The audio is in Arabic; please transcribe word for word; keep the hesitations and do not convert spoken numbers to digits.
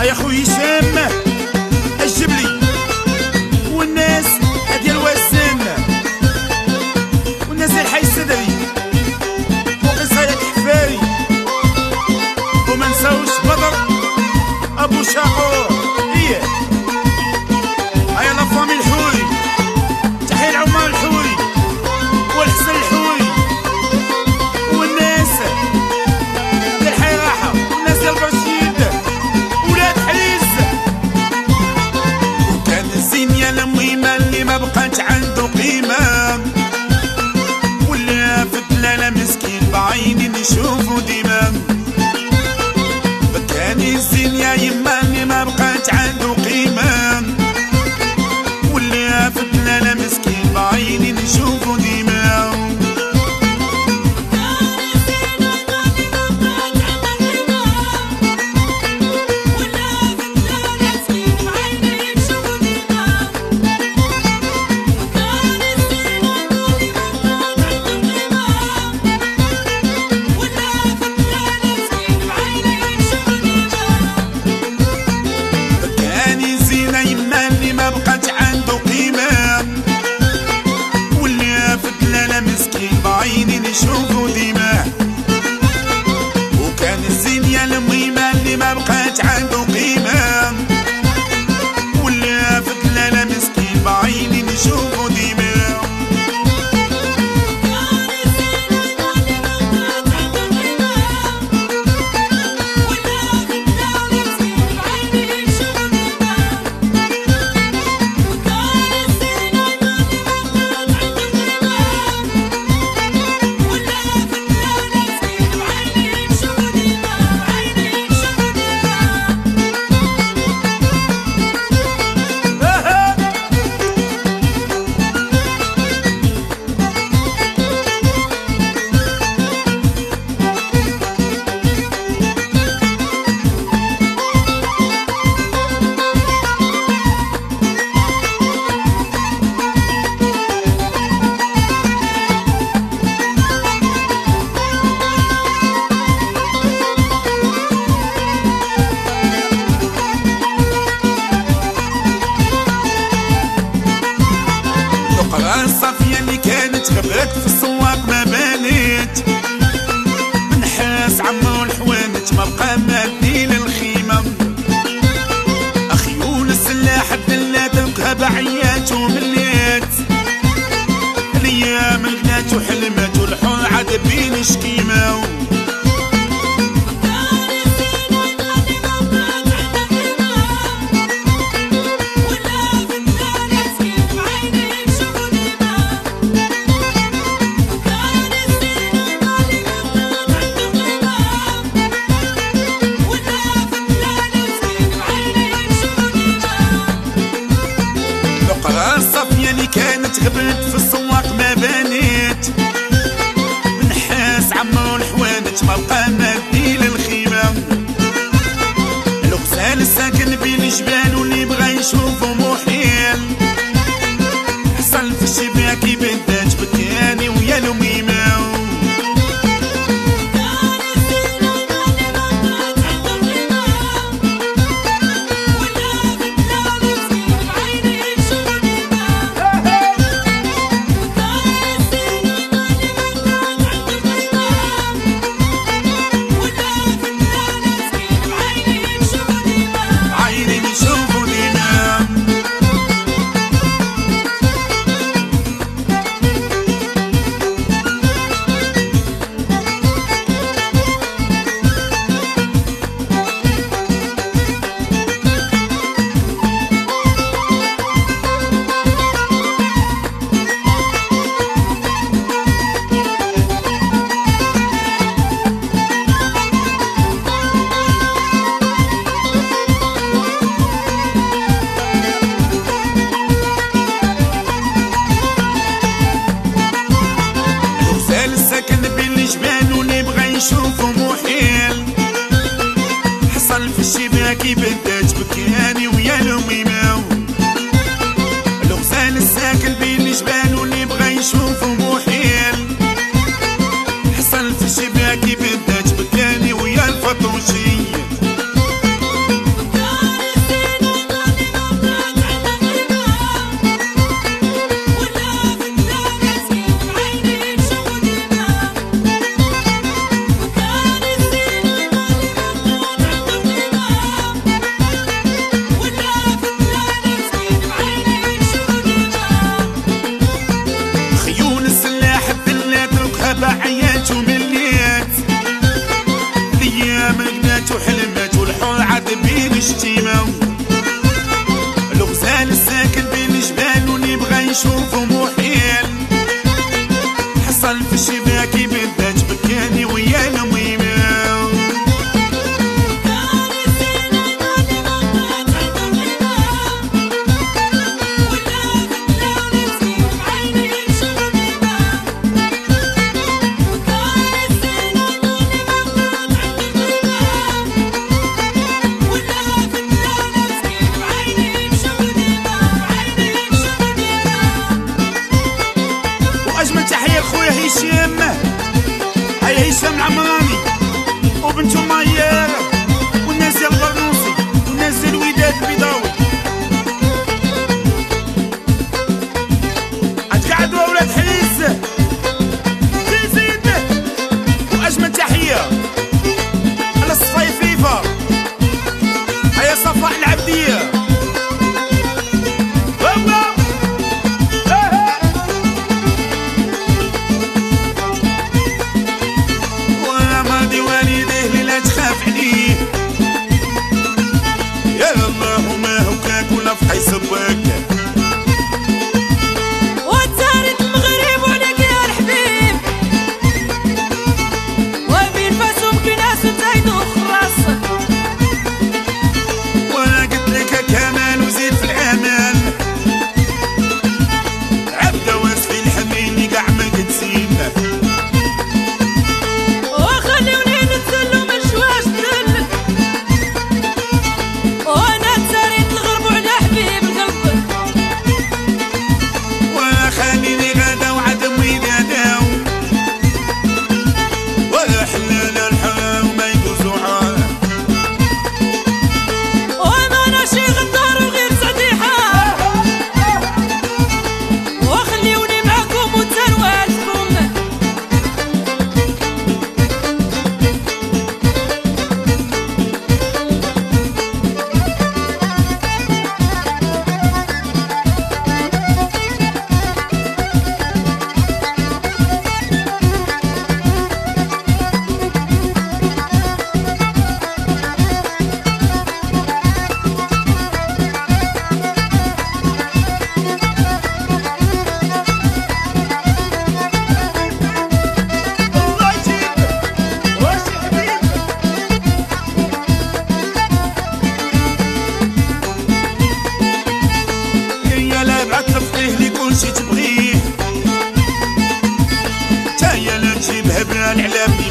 يا خويا هشام الجبلي والناس ديال وزان والناس ديال حي السدري وقصاية الحفاري وما نساوش بدر ابو شاقور. ايه هيا لا فامي الحوري، تحية العمال الحوري والحسن الحوري والناس ديال حي راحة والناس ديال برشيد ولاد حريز. وكان الزين يا المهمة اللي ما بقات عنده قيمة ولا في الدلالة مسكين بعيني نشوفو ديما. كان الزين يا يما اللي ما بقات عنده قيمة ولا في الدلالة مسكين بعيني نشوفو ديما. ايام رقدات وحلمات والحور عاد بين الشتيمه، الغزال الساكن بين الجبال واللي بغى يشوفه محيل، حصل في الشباكي بالذات بكاني ويا الميمه. هشام هيا هشام العمراني وبنتو ميار والناس ديال الغرنوصي والناس ديال الوداد البيضاوي، غتقعدوا اولاد حليس في زيد. واجمل تحيه على الصفايفيفه هيا صفاء العبديه. وتزارت المغرب وعليك يا الحبيب، وبين فاسهم كناس وتزايدوا خلاص، وانا قلت لك كمان وزيد في العمل، عبده واسفي الحميني كاع ما كتسيبنا، وخليوني نتسلوا من شواش دل، وانا تزارت الغرب وعلى حبيب القلب، خليني غدا وعدم ودادا ولا حلال الحرام وما يدوزو عار، وانا ناشي غدار وغير صديحة، وخليوني معاكم وتنوالكم. كلشي تبغيه تايا لا تجيبها بان على